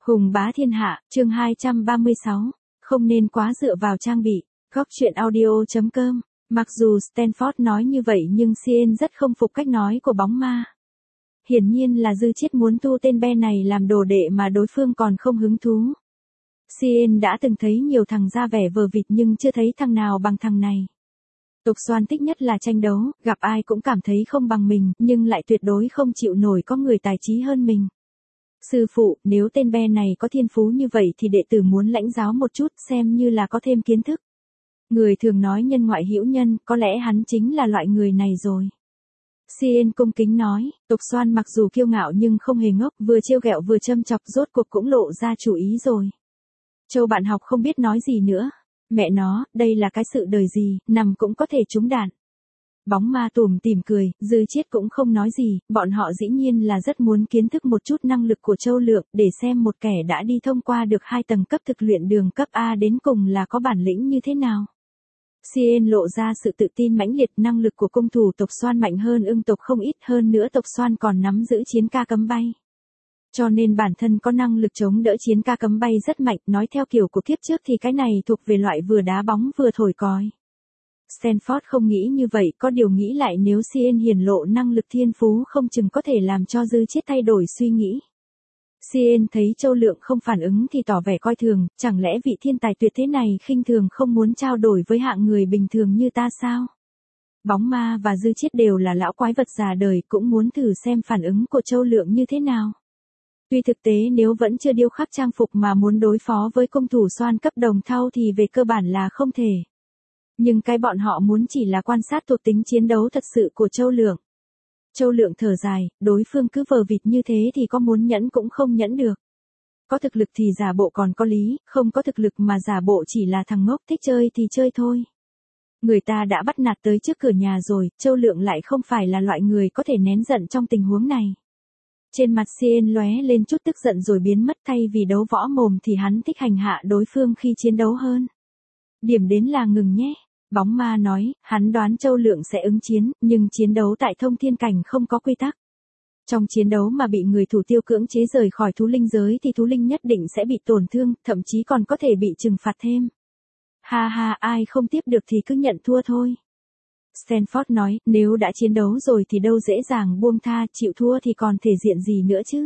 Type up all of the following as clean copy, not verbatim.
Hùng bá thiên hạ, chương 236, không nên quá dựa vào trang bị. Góc truyện audio.com. Mặc dù Stanford nói như vậy nhưng Cien rất không phục cách nói của bóng ma. Hiển nhiên là Dư Chiết muốn thu tên be này làm đồ đệ mà đối phương còn không hứng thú. Cien đã từng thấy nhiều thằng ra vẻ vờ vịt nhưng chưa thấy thằng nào bằng thằng này. Tộc Xoan thích nhất là tranh đấu, gặp ai cũng cảm thấy không bằng mình, nhưng lại tuyệt đối không chịu nổi có người tài trí hơn mình. Sư phụ, nếu tên be này có thiên phú như vậy thì đệ tử muốn lãnh giáo một chút xem như là có thêm kiến thức. Người thường nói nhân ngoại hữu nhân, có lẽ hắn chính là loại người này rồi. Cien cung kính nói, tộc Xoan mặc dù kiêu ngạo nhưng không hề ngốc, vừa trêu ghẹo vừa châm chọc rốt cuộc cũng lộ ra chủ ý rồi. Châu bạn học không biết nói gì nữa. Mẹ nó, đây là cái sự đời gì, nằm cũng có thể trúng đạn. Bóng ma tủm tỉm cười, Dư Chiết cũng không nói gì, bọn họ dĩ nhiên là rất muốn kiến thức một chút năng lực của Châu Lượng, để xem một kẻ đã đi thông qua được 2 tầng cấp thực luyện đường cấp A đến cùng là có bản lĩnh như thế nào. Cien lộ ra sự tự tin mãnh liệt, năng lực của cung thủ tộc Xoan mạnh hơn Ưng tộc không ít, hơn nữa tộc Xoan còn nắm giữ chiến ca cấm bay. Cho nên bản thân có năng lực chống đỡ chiến ca cấm bay rất mạnh, nói theo kiểu của kiếp trước thì cái này thuộc về loại vừa đá bóng vừa thổi còi. Stanford không nghĩ như vậy, có điều nghĩ lại nếu Cien hiển lộ năng lực thiên phú không chừng có thể làm cho Dư Chiết thay đổi suy nghĩ. Cien thấy Châu Lượng không phản ứng thì tỏ vẻ coi thường, chẳng lẽ vị thiên tài tuyệt thế này khinh thường không muốn trao đổi với hạng người bình thường như ta sao? Bóng ma và Dư Chiết đều là lão quái vật già đời, cũng muốn thử xem phản ứng của Châu Lượng như thế nào. Tuy thực tế nếu vẫn chưa điêu khắc trang phục mà muốn đối phó với cung thủ Xoan cấp đồng thau thì về cơ bản là không thể. Nhưng cái bọn họ muốn chỉ là quan sát thuộc tính chiến đấu thật sự của Châu Lượng. Châu Lượng thở dài, đối phương cứ vờ vịt như thế thì có muốn nhẫn cũng không nhẫn được. Có thực lực thì giả bộ còn có lý, không có thực lực mà giả bộ chỉ là thằng ngốc thích chơi thì chơi thôi. Người ta đã bắt nạt tới trước cửa nhà rồi, Châu Lượng lại không phải là loại người có thể nén giận trong tình huống này. Trên mặt Cien lóe lên chút tức giận rồi biến mất, thay vì đấu võ mồm thì hắn thích hành hạ đối phương khi chiến đấu hơn. Điểm đến là ngừng nhé. Bóng ma nói, hắn đoán Châu Lượng sẽ ứng chiến, nhưng chiến đấu tại thông thiên cảnh không có quy tắc. Trong chiến đấu mà bị người thủ tiêu cưỡng chế rời khỏi thú linh giới thì thú linh nhất định sẽ bị tổn thương, thậm chí còn có thể bị trừng phạt thêm. Ha ha, ai không tiếp được thì cứ nhận thua thôi. Stanford nói, nếu đã chiến đấu rồi thì đâu dễ dàng buông tha, chịu thua thì còn thể diện gì nữa chứ.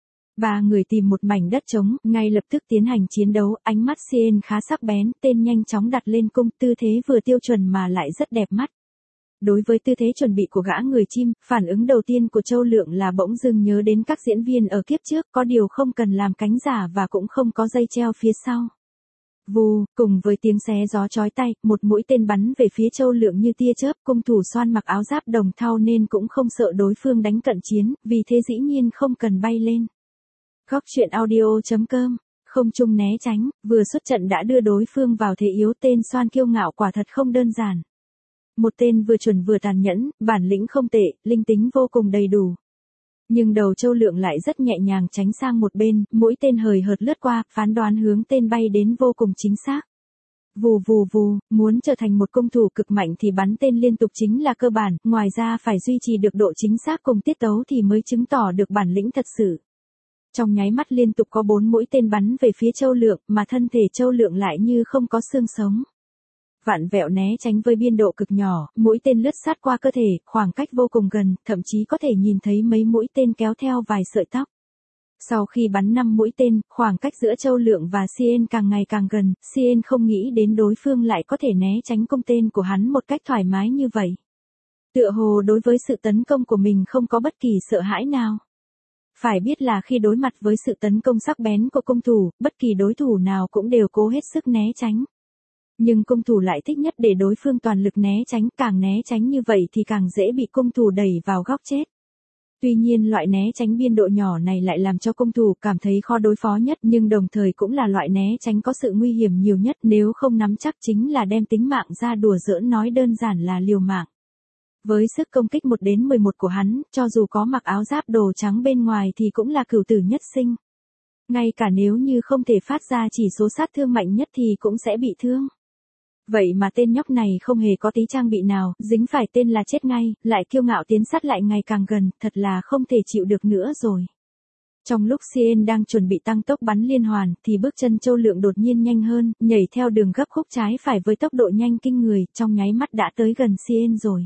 Ba người tìm một mảnh đất trống, ngay lập tức tiến hành chiến đấu, ánh mắt Cien khá sắc bén, tên nhanh chóng đặt lên cung, tư thế vừa tiêu chuẩn mà lại rất đẹp mắt. Đối với tư thế chuẩn bị của gã người chim, phản ứng đầu tiên của Châu Lượng là bỗng dưng nhớ đến các diễn viên ở kiếp trước, có điều không cần làm cánh giả và cũng không có dây treo phía sau. Vù, cùng với tiếng xé gió chói tai, một mũi tên bắn về phía Châu Lượng như tia chớp, cung thủ Xoan mặc áo giáp đồng thau nên cũng không sợ đối phương đánh cận chiến, vì thế dĩ nhiên không cần bay lên. Góc truyện audio.com, không trung né tránh, vừa xuất trận đã đưa đối phương vào thế yếu, tên Xoan kiêu ngạo quả thật không đơn giản. Một tên vừa chuẩn vừa tàn nhẫn, bản lĩnh không tệ, linh tính vô cùng đầy đủ. Nhưng đầu Châu Lượng lại rất nhẹ nhàng tránh sang một bên, mũi tên hời hợt lướt qua, phán đoán hướng tên bay đến vô cùng chính xác. Vù vù vù, muốn trở thành một cung thủ cực mạnh thì bắn tên liên tục chính là cơ bản, ngoài ra phải duy trì được độ chính xác cùng tiết tấu thì mới chứng tỏ được bản lĩnh thật sự. Trong nháy mắt liên tục có 4 mũi tên bắn về phía Châu Lượng, mà thân thể Châu Lượng lại như không có xương sống. Vặn vẹo né tránh với biên độ cực nhỏ, mũi tên lướt sát qua cơ thể, khoảng cách vô cùng gần, thậm chí có thể nhìn thấy mấy mũi tên kéo theo vài sợi tóc. Sau khi bắn 5 mũi tên, khoảng cách giữa Châu Lượng và Cien càng ngày càng gần, Cien không nghĩ đến đối phương lại có thể né tránh công tên của hắn một cách thoải mái như vậy. Tựa hồ đối với sự tấn công của mình không có bất kỳ sợ hãi nào. Phải biết là khi đối mặt với sự tấn công sắc bén của cung thủ, bất kỳ đối thủ nào cũng đều cố hết sức né tránh. Nhưng cung thủ lại thích nhất để đối phương toàn lực né tránh, càng né tránh như vậy thì càng dễ bị cung thủ đẩy vào góc chết. Tuy nhiên loại né tránh biên độ nhỏ này lại làm cho cung thủ cảm thấy khó đối phó nhất, nhưng đồng thời cũng là loại né tránh có sự nguy hiểm nhiều nhất, nếu không nắm chắc chính là đem tính mạng ra đùa giỡn, nói đơn giản là liều mạng. Với sức công kích 1 đến 11 của hắn, cho dù có mặc áo giáp đồ trắng bên ngoài thì cũng là cửu tử nhất sinh. Ngay cả nếu như không thể phát ra chỉ số sát thương mạnh nhất thì cũng sẽ bị thương. Vậy mà tên nhóc này không hề có tí trang bị nào, dính phải tên là chết ngay, lại kiêu ngạo tiến sát lại ngày càng gần, thật là không thể chịu được nữa rồi. Trong lúc Cien đang chuẩn bị tăng tốc bắn liên hoàn, thì bước chân Châu Lượng đột nhiên nhanh hơn, nhảy theo đường gấp khúc trái phải với tốc độ nhanh kinh người, trong nháy mắt đã tới gần Cien rồi.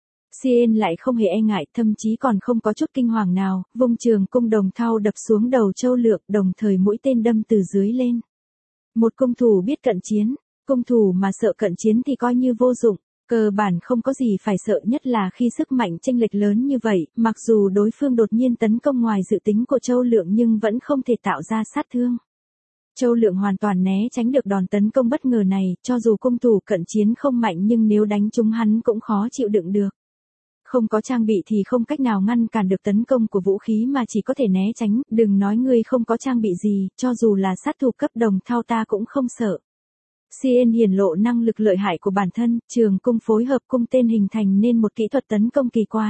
Cien lại không hề e ngại, thậm chí còn không có chút kinh hoàng nào, vung trường cung đồng thau đập xuống đầu Châu Lượng, đồng thời mũi tên đâm từ dưới lên. Một cung thủ biết cận chiến, cung thủ mà sợ cận chiến thì coi như vô dụng. Cơ bản không có gì phải sợ, nhất là khi sức mạnh chênh lệch lớn như vậy, mặc dù đối phương đột nhiên tấn công ngoài dự tính của Châu Lượng nhưng vẫn không thể tạo ra sát thương. Châu Lượng hoàn toàn né tránh được đòn tấn công bất ngờ này, cho dù cung thủ cận chiến không mạnh nhưng nếu đánh trúng hắn cũng khó chịu đựng được. Không có trang bị thì không cách nào ngăn cản được tấn công của vũ khí mà chỉ có thể né tránh, đừng nói ngươi không có trang bị gì, cho dù là sát thủ cấp đồng thau ta cũng không sợ. Cien hiển lộ năng lực lợi hại của bản thân, trường cung phối hợp cung tên hình thành nên một kỹ thuật tấn công kỳ quái.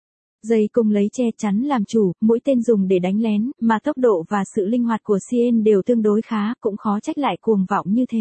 Dây cung lấy che chắn làm chủ, mũi tên dùng để đánh lén, mà tốc độ và sự linh hoạt của Cien đều tương đối khá, cũng khó trách lại cuồng vọng như thế.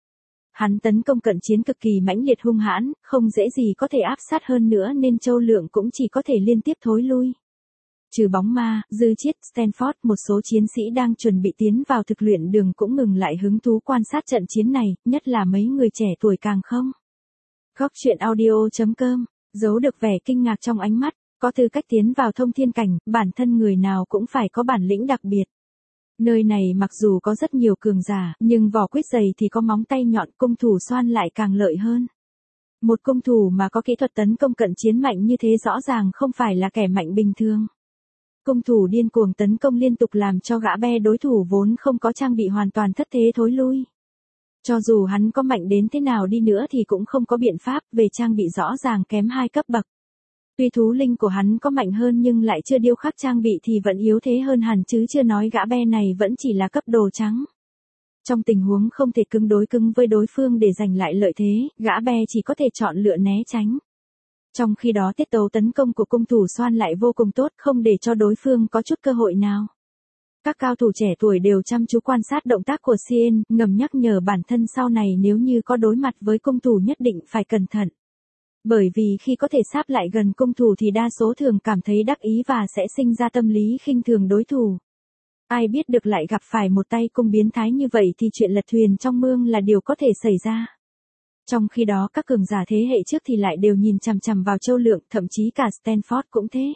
Hắn tấn công cận chiến cực kỳ mãnh liệt hung hãn, không dễ gì có thể áp sát hơn nữa nên Châu Lượng cũng chỉ có thể liên tiếp thối lui. Trừ bóng ma, Dư Chiết, Stanford, một số chiến sĩ đang chuẩn bị tiến vào thực luyện đường cũng ngừng lại hứng thú quan sát trận chiến này, nhất là mấy người trẻ tuổi càng không. Góc truyện audio.com, giấu được vẻ kinh ngạc trong ánh mắt, có tư cách tiến vào thông thiên cảnh, bản thân người nào cũng phải có bản lĩnh đặc biệt. Nơi này mặc dù có rất nhiều cường giả, nhưng vỏ quyết dày thì có móng tay nhọn, cung thủ xoan lại càng lợi hơn. Một cung thủ mà có kỹ thuật tấn công cận chiến mạnh như thế rõ ràng không phải là kẻ mạnh bình thường. Cung thủ điên cuồng tấn công liên tục làm cho gã be đối thủ vốn không có trang bị hoàn toàn thất thế thối lui. Cho dù hắn có mạnh đến thế nào đi nữa thì cũng không có biện pháp, về trang bị rõ ràng kém 2 cấp bậc. Tuy thú linh của hắn có mạnh hơn nhưng lại chưa điêu khắc trang bị thì vẫn yếu thế hơn hẳn, chứ chưa nói gã be này vẫn chỉ là cấp đồ trắng. Trong tình huống không thể cứng đối cứng với đối phương để giành lại lợi thế, gã be chỉ có thể chọn lựa né tránh. Trong khi đó tiết tấu tấn công của cung thủ xoan lại vô cùng tốt, không để cho đối phương có chút cơ hội nào. Các cao thủ trẻ tuổi đều chăm chú quan sát động tác của Cien, ngầm nhắc nhở bản thân sau này nếu như có đối mặt với cung thủ nhất định phải cẩn thận. Bởi vì khi có thể sáp lại gần cung thủ thì đa số thường cảm thấy đắc ý và sẽ sinh ra tâm lý khinh thường đối thủ. Ai biết được lại gặp phải một tay cung biến thái như vậy thì chuyện lật thuyền trong mương là điều có thể xảy ra. Trong khi đó các cường giả thế hệ trước thì lại đều nhìn chằm chằm vào Châu Lượng, thậm chí cả Stanford cũng thế.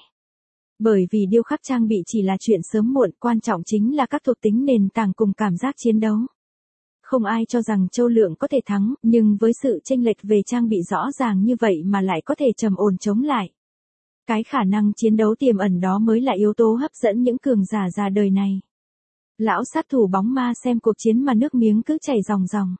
Bởi vì điêu khắc trang bị chỉ là chuyện sớm muộn, quan trọng chính là các thuộc tính nền tảng cùng cảm giác chiến đấu. Không ai cho rằng Châu Lượng có thể thắng, nhưng với sự chênh lệch về trang bị rõ ràng như vậy mà lại có thể trầm ổn chống lại. Cái khả năng chiến đấu tiềm ẩn đó mới là yếu tố hấp dẫn những cường giả già đời này. Lão sát thủ bóng ma xem cuộc chiến mà nước miếng cứ chảy ròng ròng.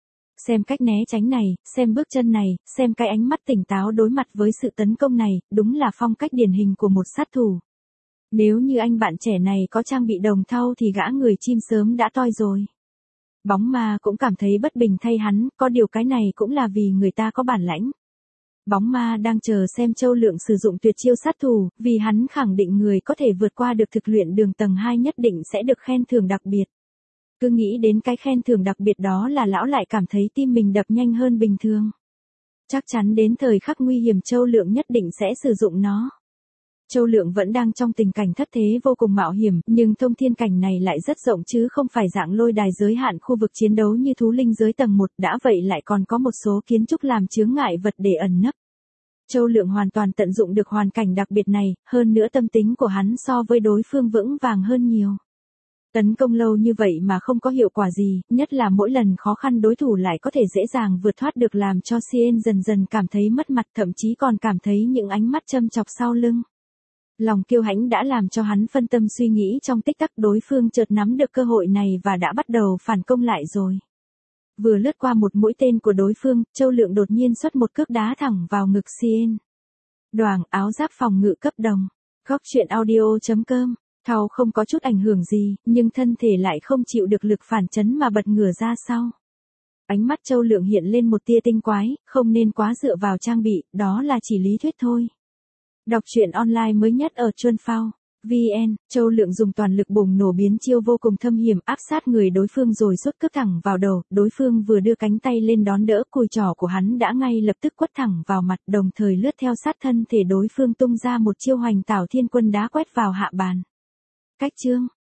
Xem cách né tránh này, xem bước chân này, xem cái ánh mắt tỉnh táo đối mặt với sự tấn công này, đúng là phong cách điển hình của một sát thủ. Nếu như anh bạn trẻ này có trang bị đồng thau thì gã người chim sớm đã toi rồi. Bóng ma cũng cảm thấy bất bình thay hắn, có điều cái này cũng là vì người ta có bản lãnh. Bóng ma đang chờ xem Châu Lượng sử dụng tuyệt chiêu sát thủ, vì hắn khẳng định người có thể vượt qua được thực luyện đường tầng 2 nhất định sẽ được khen thưởng đặc biệt. Cứ nghĩ đến cái khen thưởng đặc biệt đó là lão lại cảm thấy tim mình đập nhanh hơn bình thường. Chắc chắn đến thời khắc nguy hiểm Châu Lượng nhất định sẽ sử dụng nó. Châu Lượng vẫn đang trong tình cảnh thất thế vô cùng mạo hiểm, nhưng thông thiên cảnh này lại rất rộng chứ không phải dạng lôi đài giới hạn khu vực chiến đấu như thú linh giới tầng 1, đã vậy lại còn có một số kiến trúc làm chướng ngại vật để ẩn nấp. Châu Lượng hoàn toàn tận dụng được hoàn cảnh đặc biệt này, hơn nữa tâm tính của hắn so với đối phương vững vàng hơn nhiều. Tấn công lâu như vậy mà không có hiệu quả gì, nhất là mỗi lần khó khăn đối thủ lại có thể dễ dàng vượt thoát được làm cho Cien dần dần cảm thấy mất mặt, thậm chí còn cảm thấy những ánh mắt châm chọc sau lưng. Lòng kiêu hãnh đã làm cho hắn phân tâm suy nghĩ, trong tích tắc đối phương chợt nắm được cơ hội này và đã bắt đầu phản công lại rồi. Vừa lướt qua một mũi tên của đối phương, Châu Lượng đột nhiên xuất một cước đá thẳng vào ngực Cien. Đoàng, áo giáp phòng ngự cấp đồng. Góc truyện audio.com. Thau không có chút ảnh hưởng gì, nhưng thân thể lại không chịu được lực phản chấn mà bật ngửa ra sau. Ánh mắt Châu Lượng hiện lên một tia tinh quái, không nên quá dựa vào trang bị, đó là chỉ lý thuyết thôi. Đọc truyện online mới nhất ở Chuan Phao VN, Châu Lượng dùng toàn lực bùng nổ biến chiêu vô cùng thâm hiểm áp sát người đối phương rồi xuất cước thẳng vào đầu, đối phương vừa đưa cánh tay lên đón đỡ, cùi trỏ của hắn đã ngay lập tức quất thẳng vào mặt, đồng thời lướt theo sát thân thể đối phương tung ra một chiêu hoành tảo thiên quân đá quét vào hạ bàn. Cách chương